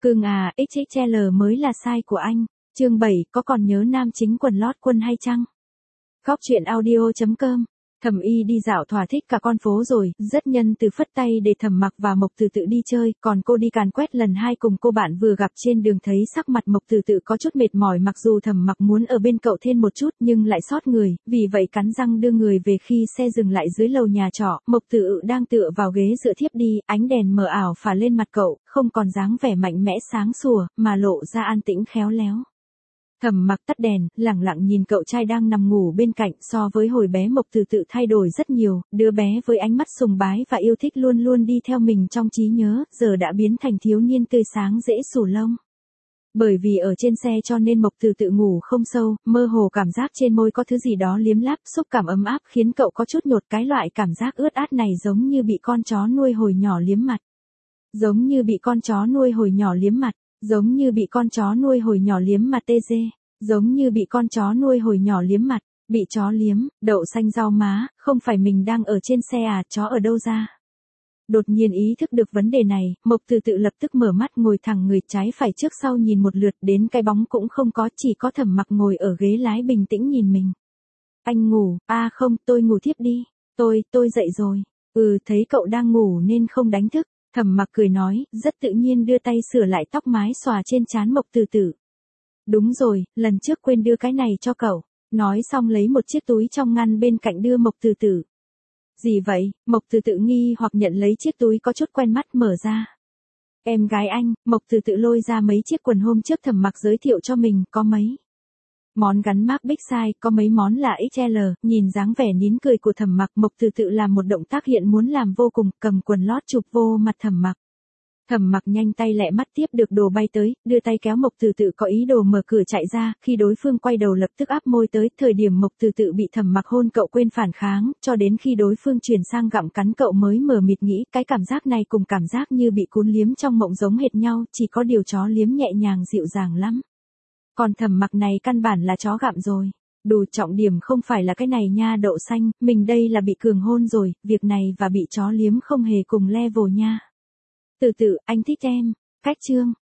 Cưng à, XXL mới là size của anh. Chương 7, có còn nhớ nam chính quần lót quân hay chăng? Góc truyện audio.com. Thẩm Y đi dạo thỏa thích cả con phố rồi, rất nhân từ phất tay để Thẩm Mặc và Mộc Từ Tự đi chơi, còn cô đi càn quét lần 2 cùng cô bạn vừa gặp trên đường thấy sắc mặt Mộc Từ Tự có chút mệt mỏi, mặc dù Thẩm Mặc muốn ở bên cậu thêm một chút nhưng lại sót người, vì vậy cắn răng đưa người về. Khi xe dừng lại dưới lầu nhà trọ, Mộc Từ Tự đang tựa vào ghế dựa thiếp đi, ánh đèn mờ ảo phả lên mặt cậu, không còn dáng vẻ mạnh mẽ sáng sủa, mà lộ ra an tĩnh khéo léo. Thẩm Mặc tắt đèn, lẳng lặng nhìn cậu trai đang nằm ngủ bên cạnh. So với hồi bé, Mộc Từ Tự thay đổi rất nhiều, đứa bé với ánh mắt sùng bái và yêu thích luôn luôn đi theo mình trong trí nhớ, giờ đã biến thành thiếu niên tươi sáng dễ xù lông. Bởi vì ở trên xe cho nên Mộc Từ Tự ngủ không sâu, mơ hồ cảm giác trên môi có thứ gì đó liếm láp, xúc cảm ấm áp khiến cậu có chút nhột. Cái loại cảm giác ướt át này giống như bị con chó nuôi hồi nhỏ liếm mặt. Giống như bị con chó nuôi hồi nhỏ liếm mặt. Giống như bị con chó nuôi hồi nhỏ liếm mặt tê dê. Giống như bị con chó nuôi hồi nhỏ liếm mặt. Bị chó liếm, đậu xanh rau má, không phải mình đang ở trên xe à, chó ở đâu ra? Đột nhiên ý thức được vấn đề này, Mộc Từ Tự lập tức mở mắt, ngồi thẳng người, trái phải trước sau nhìn một lượt, đến cái bóng cũng không có, chỉ có Thẩm Mặc ngồi ở ghế lái bình tĩnh nhìn mình. Anh ngủ, à không, tôi ngủ thiếp đi. Tôi dậy rồi. Thấy cậu đang ngủ nên không đánh thức. Thẩm Mặc cười nói, rất tự nhiên đưa tay sửa lại tóc mái xòa trên trán Mộc Từ Tự. Đúng rồi, lần trước quên đưa cái này cho cậu. Nói xong lấy một chiếc túi trong ngăn bên cạnh đưa Mộc Từ Tự. Gì vậy? Mộc Từ Tự nghi hoặc nhận lấy chiếc túi có chút quen mắt, mở ra. Em gái anh. Mộc Từ Tự lôi ra mấy chiếc quần hôm trước Thẩm Mặc giới thiệu cho mình, có mấy món gắn mác big size, có mấy món là XL. Nhìn dáng vẻ nín cười của Thẩm Mặc, Mộc Từ Tự làm một động tác hiện muốn làm vô cùng, cầm quần lót chụp vô mặt Thẩm Mặc. Thẩm Mặc nhanh tay lẹ mắt tiếp được đồ bay tới, đưa tay kéo Mộc Từ Tự có ý đồ mở cửa chạy ra, khi đối phương quay đầu lập tức áp môi tới, thời điểm Mộc Từ Tự bị Thẩm Mặc hôn cậu quên phản kháng, cho đến khi đối phương chuyển sang gặm cắn cậu mới mờ mịt nghĩ, cái cảm giác này cùng cảm giác như bị cún liếm trong mộng giống hệt nhau, chỉ có điều chó liếm nhẹ nhàng dịu dàng lắm. Còn Thẩm Mặc này căn bản là chó gặm rồi. Đủ, trọng điểm không phải là cái này nha đậu xanh, mình đây là bị cường hôn rồi, việc này và bị chó liếm không hề cùng level nha. Từ Tự, anh thích em. Cách chương.